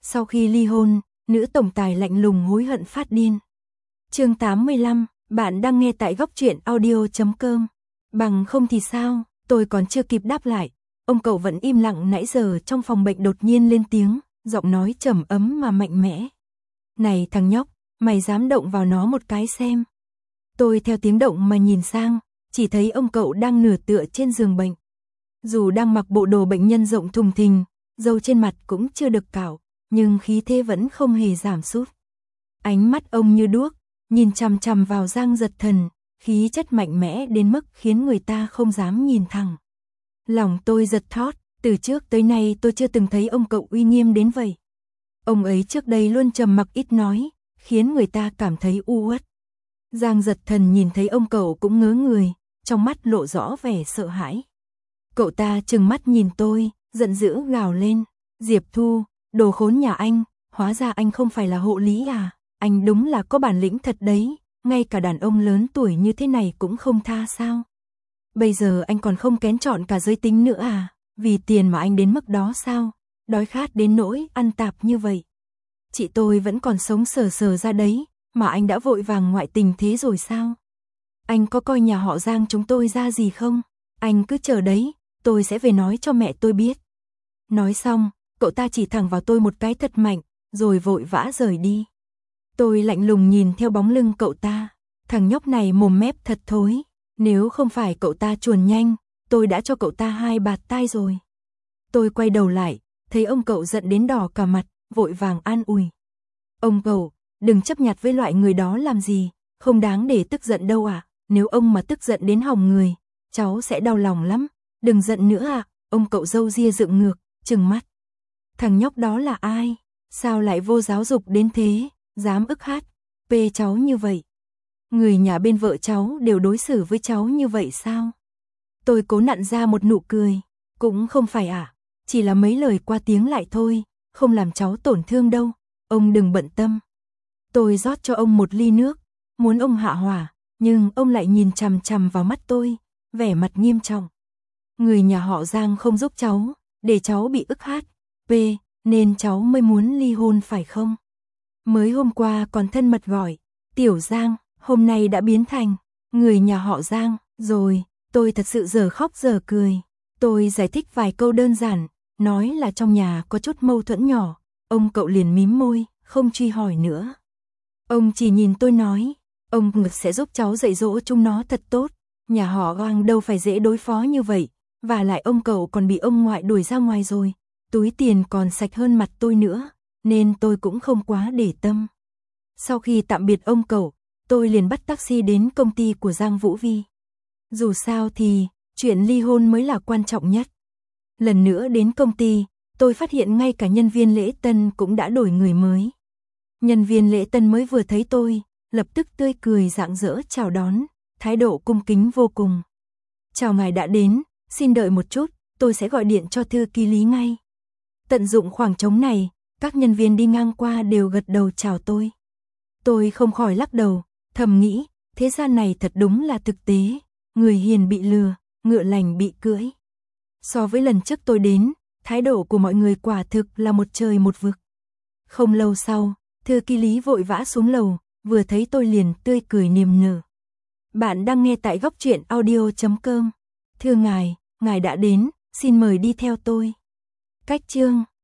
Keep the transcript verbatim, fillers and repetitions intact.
Sau khi ly hôn, nữ tổng tài lạnh lùng hối hận phát điên. Chương tám mươi lăm, bạn đang nghe tại góc truyện audio chấm com. Bằng không thì sao, tôi còn chưa kịp đáp lại, ông cậu vẫn im lặng nãy giờ trong phòng bệnh đột nhiên lên tiếng, giọng nói trầm ấm mà mạnh mẽ. Này thằng nhóc, mày dám động vào nó một cái xem. Tôi theo tiếng động mà nhìn sang, chỉ thấy ông cậu đang nửa tựa trên giường bệnh. Dù đang mặc bộ đồ bệnh nhân rộng thùng thình, râu trên mặt cũng chưa được cạo, nhưng khí thế vẫn không hề giảm sút. Ánh mắt ông như đuốc, nhìn chằm chằm vào Giang Giật Thần, khí chất mạnh mẽ đến mức khiến người ta không dám nhìn thẳng. Lòng tôi giật thót, từ trước tới nay tôi chưa từng thấy ông cậu uy nghiêm đến vậy. Ông ấy trước đây luôn trầm mặc ít nói, khiến người ta cảm thấy u uất. Giang Giật Thần nhìn thấy ông cậu cũng ngớ người, trong mắt lộ rõ vẻ sợ hãi. Cậu ta trừng mắt nhìn tôi, giận dữ gào lên, Diệp Thu, đồ khốn nhà anh, hóa ra anh không phải là hộ lý à, anh đúng là có bản lĩnh thật đấy, ngay cả đàn ông lớn tuổi như thế này cũng không tha sao. Bây giờ anh còn không kén chọn cả giới tính nữa à, vì tiền mà anh đến mức đó sao, đói khát đến nỗi ăn tạp như vậy. Chị tôi vẫn còn sống sờ sờ ra đấy, mà anh đã vội vàng ngoại tình thế rồi sao? Anh có coi nhà họ Giang chúng tôi ra gì không? Anh cứ chờ đấy, tôi sẽ về nói cho mẹ tôi biết. Nói xong, cậu ta chỉ thẳng vào tôi một cái thật mạnh, rồi vội vã rời đi. Tôi lạnh lùng nhìn theo bóng lưng cậu ta, thằng nhóc này mồm mép thật thối, nếu không phải cậu ta chuồn nhanh, tôi đã cho cậu ta hai bạt tai rồi. Tôi quay đầu lại, thấy ông cậu giận đến đỏ cả mặt, vội vàng an ủi. Ông cậu, đừng chấp nhặt với loại người đó làm gì, không đáng để tức giận đâu ạ, à. Nếu ông mà tức giận đến hỏng người, cháu sẽ đau lòng lắm, đừng giận nữa ạ, à. Ông cậu râu ria dựng ngược, trừng mắt. Thằng nhóc đó là ai? Sao lại vô giáo dục đến thế, dám ức hát, pê cháu như vậy? Người nhà bên vợ cháu đều đối xử với cháu như vậy sao? Tôi cố nặn ra một nụ cười, cũng không phải ạ, à. Chỉ là mấy lời qua tiếng lại thôi, không làm cháu tổn thương đâu, ông đừng bận tâm. Tôi rót cho ông một ly nước, muốn ông hạ hỏa, nhưng ông lại nhìn chằm chằm vào mắt tôi, vẻ mặt nghiêm trọng. Người nhà họ Giang không giúp cháu, để cháu bị ức hát, p, nên cháu mới muốn ly hôn phải không? Mới hôm qua còn thân mật gọi, Tiểu Giang, hôm nay đã biến thành người nhà họ Giang, rồi, tôi thật sự giờ khóc giờ cười. Tôi giải thích vài câu đơn giản, nói là trong nhà có chút mâu thuẫn nhỏ, ông cậu liền mím môi, không truy hỏi nữa. Ông chỉ nhìn tôi nói, ông ngực sẽ giúp cháu dạy dỗ chúng nó thật tốt, nhà họ Giang đâu phải dễ đối phó như vậy, và lại ông cậu còn bị ông ngoại đuổi ra ngoài rồi, túi tiền còn sạch hơn mặt tôi nữa, nên tôi cũng không quá để tâm. Sau khi tạm biệt ông cậu, tôi liền bắt taxi đến công ty của Giang Vũ Vi. Dù sao thì, chuyện ly hôn mới là quan trọng nhất. Lần nữa đến công ty, tôi phát hiện ngay cả nhân viên lễ tân cũng đã đổi người mới. Nhân viên lễ tân mới vừa thấy tôi, lập tức tươi cười rạng rỡ chào đón, thái độ cung kính vô cùng. Chào ngài đã đến, xin đợi một chút, tôi sẽ gọi điện cho thư ký Lý ngay. Tận dụng khoảng trống này, các nhân viên đi ngang qua đều gật đầu chào tôi. Tôi không khỏi lắc đầu, thầm nghĩ, thế gian này thật đúng là thực tế, người hiền bị lừa, ngựa lành bị cưỡi. So với lần trước tôi đến, thái độ của mọi người quả thực là một trời một vực. Không lâu sau, thư ký Lý vội vã xuống lầu, vừa thấy tôi liền tươi cười niềm nở. Bạn đang nghe tại góc truyện audio chấm com. Thưa ngài, ngài đã đến, xin mời đi theo tôi. Cách chương